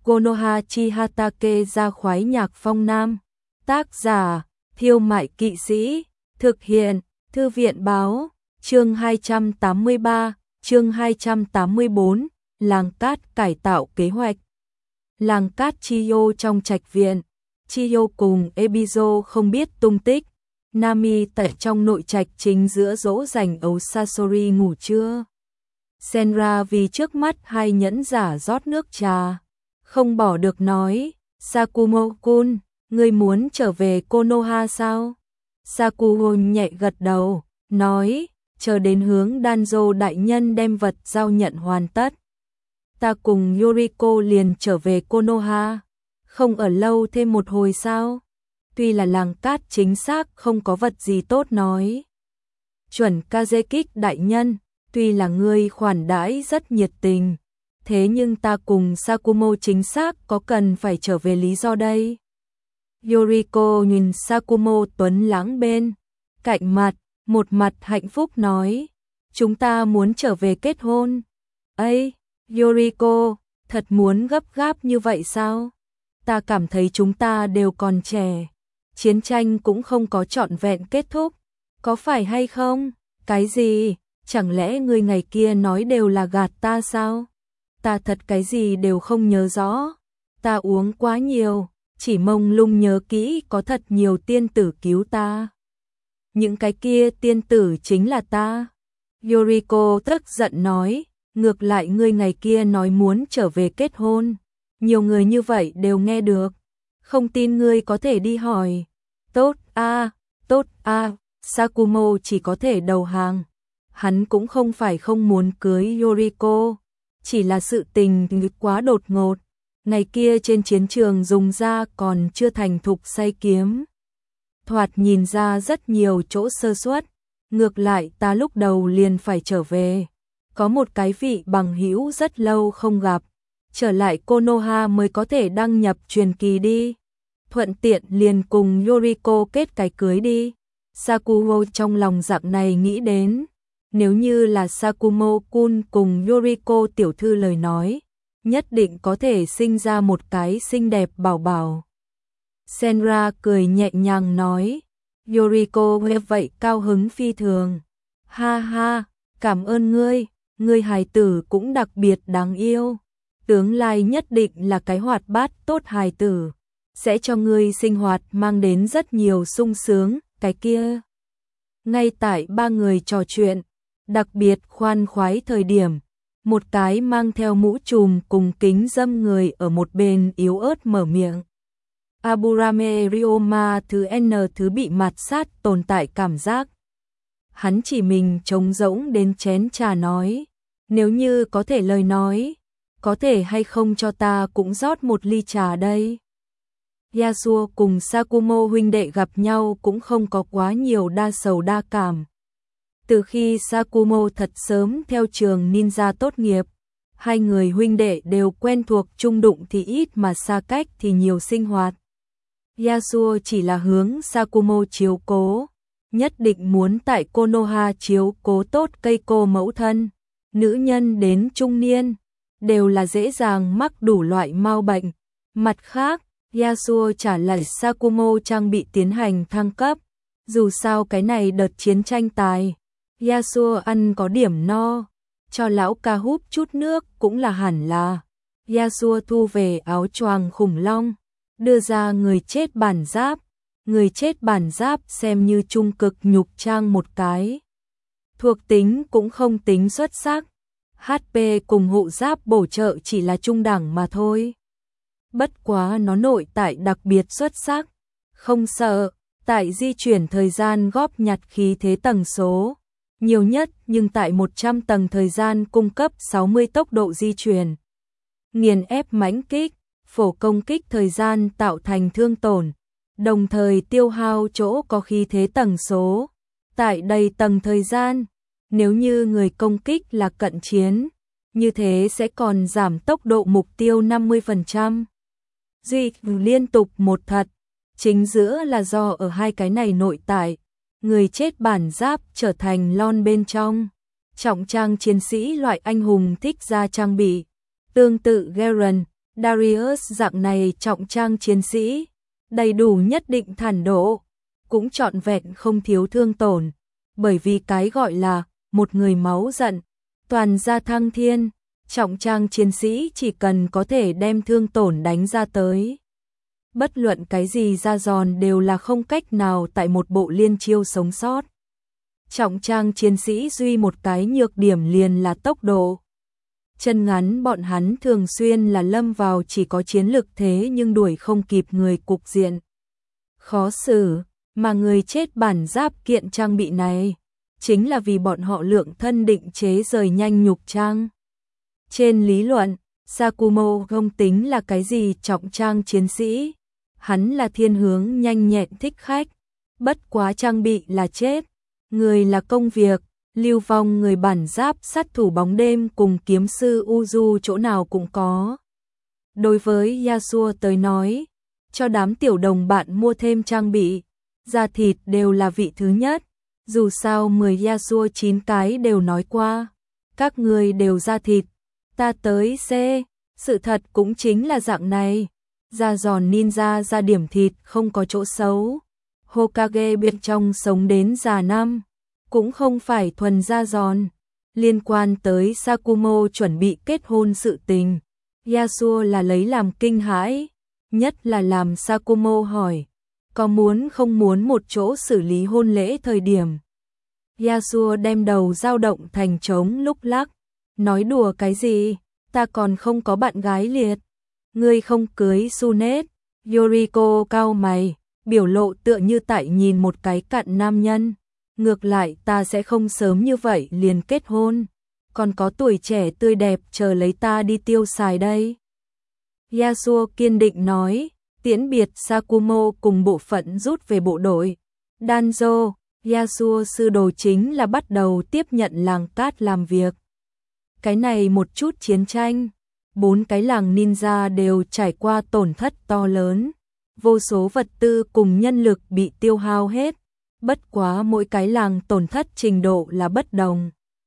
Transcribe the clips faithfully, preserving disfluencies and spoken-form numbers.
Konoha Chihatake ra khoái nhạc phong nam. Tác giả, Thiêu Mại Kỵ Sĩ. Thực hiện, Thư viện Báo. Chương hai trăm tám mươi ba, chương hai trăm tám mươi bốn, Làng Cát cải tạo kế hoạch. Làng Cát Chiyo trong trạch viện. Chiyo cùng Ebizo không biết tung tích. Nami tại trong nội trạch chính giữa dỗ dành ấu Sasori ngủ trưa. Senra vì trước mắt hai nhẫn giả rót nước trà, không bỏ được nói, Sakumo-kun, ngươi muốn trở về Konoha sao? Sakuho nhẹ gật đầu, nói, chờ đến hướng Danzo đại nhân đem vật giao nhận hoàn tất. Ta cùng Yoriko liền trở về Konoha, không ở lâu thêm một hồi sao? Tuy là làng cát chính xác không có vật gì tốt nói. Chuẩn Kazekik đại nhân, tuy là ngươi khoản đãi rất nhiệt tình, thế nhưng ta cùng Sakumo chính xác có cần phải trở về lý do đây. Yoriko nhìn Sakumo tuấn lãng bên cạnh mặt, một mặt hạnh phúc nói, chúng ta muốn trở về kết hôn. Ây, Yoriko, thật muốn gấp gáp như vậy sao? Ta cảm thấy chúng ta đều còn trẻ, chiến tranh cũng không có trọn vẹn kết thúc, có phải hay không? Cái gì? Chẳng lẽ ngươi ngày kia nói đều là gạt ta sao? Ta thật cái gì đều không nhớ rõ, ta uống quá nhiều, chỉ mông lung nhớ kỹ có thật nhiều tiên tử cứu ta. Những cái kia tiên tử chính là ta. Yoriko tức giận nói, ngược lại ngươi ngày kia nói muốn trở về kết hôn, nhiều người như vậy đều nghe được, không tin ngươi có thể đi hỏi. Tốt a, tốt a, Sakumo chỉ có thể đầu hàng. Hắn cũng không phải không muốn cưới Yoriko, chỉ là sự tình quá đột ngột. Ngày kia trên chiến trường dùng ra còn chưa thành thục say kiếm, thoạt nhìn ra rất nhiều chỗ sơ suất. Ngược lại ta lúc đầu liền phải trở về, có một cái vị bằng hữu rất lâu không gặp, trở lại Konoha mới có thể đăng nhập truyền kỳ đi, thuận tiện liền cùng Yoriko kết cái cưới đi. Sakuho trong lòng dạng này nghĩ đến, nếu như là Sakumo-kun cùng Yoriko tiểu thư lời nói, nhất định có thể sinh ra một cái xinh đẹp bảo bảo. Senra cười nhẹ nhàng nói, Yoriko nghe vậy cao hứng phi thường. Ha ha, cảm ơn ngươi, ngươi hài tử cũng đặc biệt đáng yêu. Tướng lai nhất định là cái hoạt bát tốt hài tử, sẽ cho ngươi sinh hoạt mang đến rất nhiều sung sướng, cái kia. Ngay tại ba người trò chuyện, đặc biệt khoan khoái thời điểm, một cái mang theo mũ trùm cùng kính dâm người ở một bên yếu ớt mở miệng. Aburame Ryoma thứ N thứ bị mạt sát tồn tại cảm giác. Hắn chỉ mình trống rỗng đến chén trà nói, nếu như có thể lời nói, có thể hay không cho ta cũng rót một ly trà đây. Yasuo cùng Sakumo huynh đệ gặp nhau cũng không có quá nhiều đa sầu đa cảm. Từ khi Sakumo thật sớm theo trường ninja tốt nghiệp, hai người huynh đệ đều quen thuộc chung đụng thì ít mà xa cách thì nhiều sinh hoạt. Yasuo chỉ là hướng Sakumo chiếu cố, nhất định muốn tại Konoha chiếu cố tốt cây cô mẫu thân. Nữ nhân đến trung niên, đều là dễ dàng mắc đủ loại mau bệnh. Mặt khác, Yasuo trả lại Sakumo trang bị tiến hành thăng cấp, dù sao cái này đợt chiến tranh tài. Yasuo ăn có điểm no, cho lão ca húp chút nước cũng là hẳn là. Yasuo thu về áo choàng khủng long, đưa ra người chết bản giáp, người chết bản giáp xem như trung cực nhục trang một cái. Thuộc tính cũng không tính xuất sắc, hát pê cùng hộ giáp bổ trợ chỉ là trung đẳng mà thôi. Bất quá nó nội tại đặc biệt xuất sắc, không sợ, tại di chuyển thời gian góp nhặt khí thế tầng số nhiều nhất, nhưng tại một trăm tầng thời gian cung cấp sáu mươi tốc độ di chuyển. Nghiền ép mãnh kích, phổ công kích thời gian tạo thành thương tổn, đồng thời tiêu hao chỗ có khí thế tầng số. Tại đầy tầng thời gian, nếu như người công kích là cận chiến, như thế sẽ còn giảm tốc độ mục tiêu năm mươi phần trăm. Duy liên tục một thật, chính giữa là do ở hai cái này nội tại. Người chết bản giáp trở thành lon bên trong, trọng trang chiến sĩ loại anh hùng thích ra trang bị. Tương tự Garen, Darius dạng này trọng trang chiến sĩ, đầy đủ nhất định thản độ, cũng trọn vẹn không thiếu thương tổn, bởi vì cái gọi là một người máu giận, toàn gia thăng thiên, trọng trang chiến sĩ chỉ cần có thể đem thương tổn đánh ra tới. Bất luận cái gì ra giòn đều là không cách nào tại một bộ liên chiêu sống sót. Trọng trang chiến sĩ duy một cái nhược điểm liền là tốc độ. Chân ngắn bọn hắn thường xuyên là lâm vào chỉ có chiến lực thế nhưng đuổi không kịp người cục diện. Khó xử, mà người chết bản giáp kiện trang bị này, chính là vì bọn họ lượng thân định chế rời nhanh nhục trang. Trên lý luận, Sakumo không tính là cái gì trọng trang chiến sĩ, hắn là thiên hướng nhanh nhẹn thích khách, bất quá trang bị là chết, người là công việc, lưu vong người bản giáp sát thủ bóng đêm cùng kiếm sư Uzu chỗ nào cũng có. Đối với Yasuo tới nói, cho đám tiểu đồng bạn mua thêm trang bị, da thịt đều là vị thứ nhất, dù sao mười Yasuo chín cái đều nói qua, các người đều da thịt, ta tới C, sự thật cũng chính là dạng này, da giòn ninja ra điểm thịt không có chỗ xấu, Hokage bên trong sống đến già năm, cũng không phải thuần da giòn. Liên quan tới Sakumo chuẩn bị kết hôn sự tình, Yasuo là lấy làm kinh hãi, nhất là làm Sakumo hỏi, có muốn không muốn một chỗ xử lý hôn lễ thời điểm. Yasuo đem đầu dao động thành trống lúc lắc, nói đùa cái gì, ta còn không có bạn gái liệt, ngươi không cưới Sunet. Yoriko cau mày, biểu lộ tựa như tại nhìn một cái cặn nam nhân. Ngược lại ta sẽ không sớm như vậy liền kết hôn, còn có tuổi trẻ tươi đẹp chờ lấy ta đi tiêu xài đây. Yasuo kiên định nói, tiễn biệt Sakumo cùng bộ phận rút về bộ đội. Danzo, Yasuo sư đồ chính là bắt đầu tiếp nhận làng cát làm việc. Cái này một chút chiến tranh, bốn cái làng ninja đều trải qua tổn thất to lớn, vô số vật tư cùng nhân lực bị tiêu hao hết. Bất quá mỗi cái làng tổn thất trình độ là bất đồng.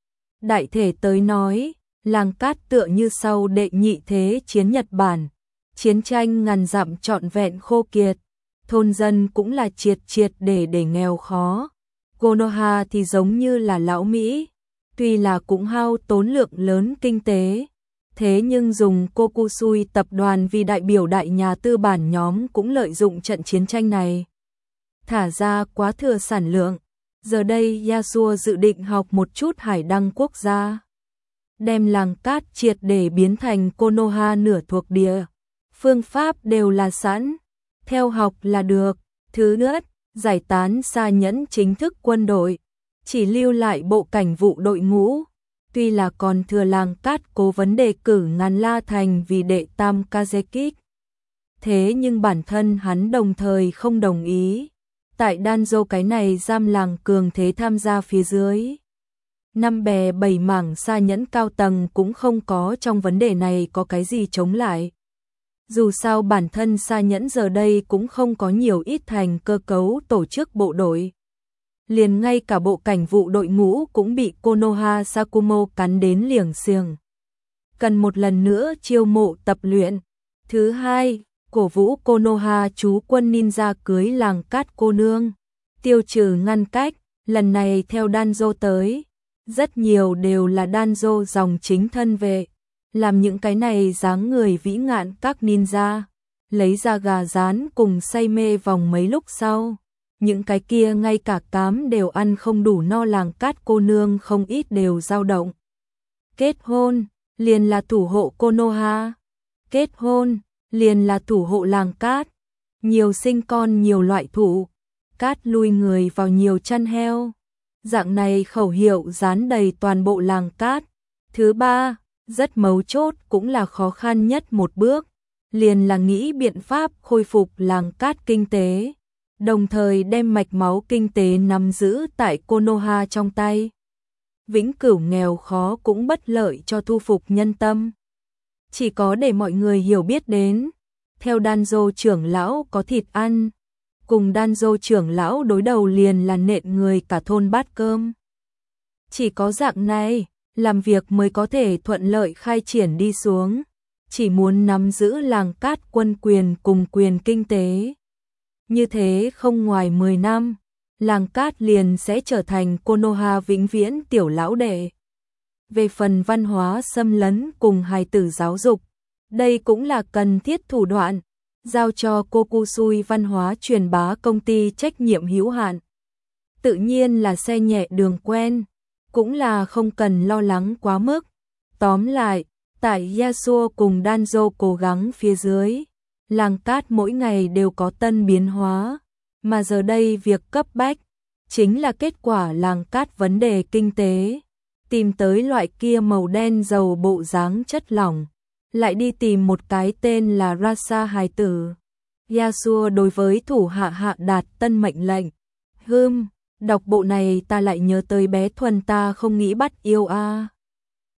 Đại thể tới nói, làng cát tựa như sau đệ nhị thế chiến Nhật Bản, chiến tranh ngàn dặm trọn vẹn khô kiệt, thôn dân cũng là triệt triệt để để nghèo khó. Konoha thì giống như là lão Mỹ, tuy là cũng hao tốn lượng lớn kinh tế, thế nhưng dùng Kokusui tập đoàn vì đại biểu đại nhà tư bản nhóm cũng lợi dụng trận chiến tranh này. Thả ra quá thừa sản lượng, giờ đây Yasuo dự định học một chút hải đăng quốc gia. Đem làng cát triệt để biến thành Konoha nửa thuộc địa. Phương pháp đều là sẵn, theo học là được. Thứ nhất, giải tán Sa Nhẫn chính thức quân đội, chỉ lưu lại bộ cảnh vụ đội ngũ. Tuy là còn thừa làng cát cố vấn đề cử Ngàn La Thành vì đệ tam Kazekik. Thế nhưng bản thân hắn đồng thời không đồng ý. Tại Danzo cái này giam làng cường thế tham gia phía dưới. Năm bè bảy mảng Sa Nhẫn cao tầng cũng không có trong vấn đề này có cái gì chống lại. Dù sao bản thân Sa Nhẫn giờ đây cũng không có nhiều ít thành cơ cấu tổ chức bộ đội. Liền ngay cả bộ cảnh vụ đội ngũ cũng bị Konoha Sakumo cắn đến liềng xiềng. Cần một lần nữa chiêu mộ tập luyện. Thứ hai, cổ vũ Konoha chú quân ninja cưới làng cát cô nương, tiêu trừ ngăn cách, lần này theo Danzo tới, rất nhiều đều là Danzo dòng chính thân vệ, làm những cái này dáng người vĩ ngạn các ninja, lấy ra gà rán cùng say mê vòng mấy lúc sau, những cái kia ngay cả cám đều ăn không đủ no làng cát cô nương không ít đều dao động. Kết hôn, liền là thủ hộ Konoha, kết hôn, liền là thủ hộ làng cát, nhiều sinh con nhiều loại thụ, cát lui người vào nhiều chăn heo. Dạng này khẩu hiệu dán đầy toàn bộ làng cát. Thứ ba, rất mấu chốt cũng là khó khăn nhất một bước, liền là nghĩ biện pháp khôi phục làng cát kinh tế, đồng thời đem mạch máu kinh tế nắm giữ tại Konoha trong tay. Vĩnh cửu nghèo khó cũng bất lợi cho thu phục nhân tâm. Chỉ có để mọi người hiểu biết đến, theo Danzo trưởng lão có thịt ăn, cùng Danzo trưởng lão đối đầu liền là nện người cả thôn bát cơm. Chỉ có dạng này, làm việc mới có thể thuận lợi khai triển đi xuống. chỉ muốn nắm giữ Làng Cát quân quyền cùng quyền kinh tế. Như thế không ngoài mười năm, Làng Cát liền sẽ trở thành Konoha vĩnh viễn tiểu lão đệ. Về phần văn hóa xâm lấn cùng hài tử giáo dục, đây cũng là cần thiết thủ đoạn, giao cho Kokusui văn hóa truyền bá công ty trách nhiệm hữu hạn. Tự nhiên là xe nhẹ đường quen, cũng là không cần lo lắng quá mức. Tóm lại, tại Yasuo cùng Danzo cố gắng phía dưới, Làng Cát mỗi ngày đều có tân biến hóa, mà giờ đây việc cấp bách chính là kết quả Làng Cát vấn đề kinh tế, tìm tới loại kia màu đen dầu bộ dáng chất lỏng, lại đi tìm một cái tên là Rasa hài tử. Yasuo đối với thủ hạ hạ đạt tân mệnh lệnh. Hừm, đọc bộ này ta lại nhớ tới bé Thuần ta không nghĩ bắt yêu a. À.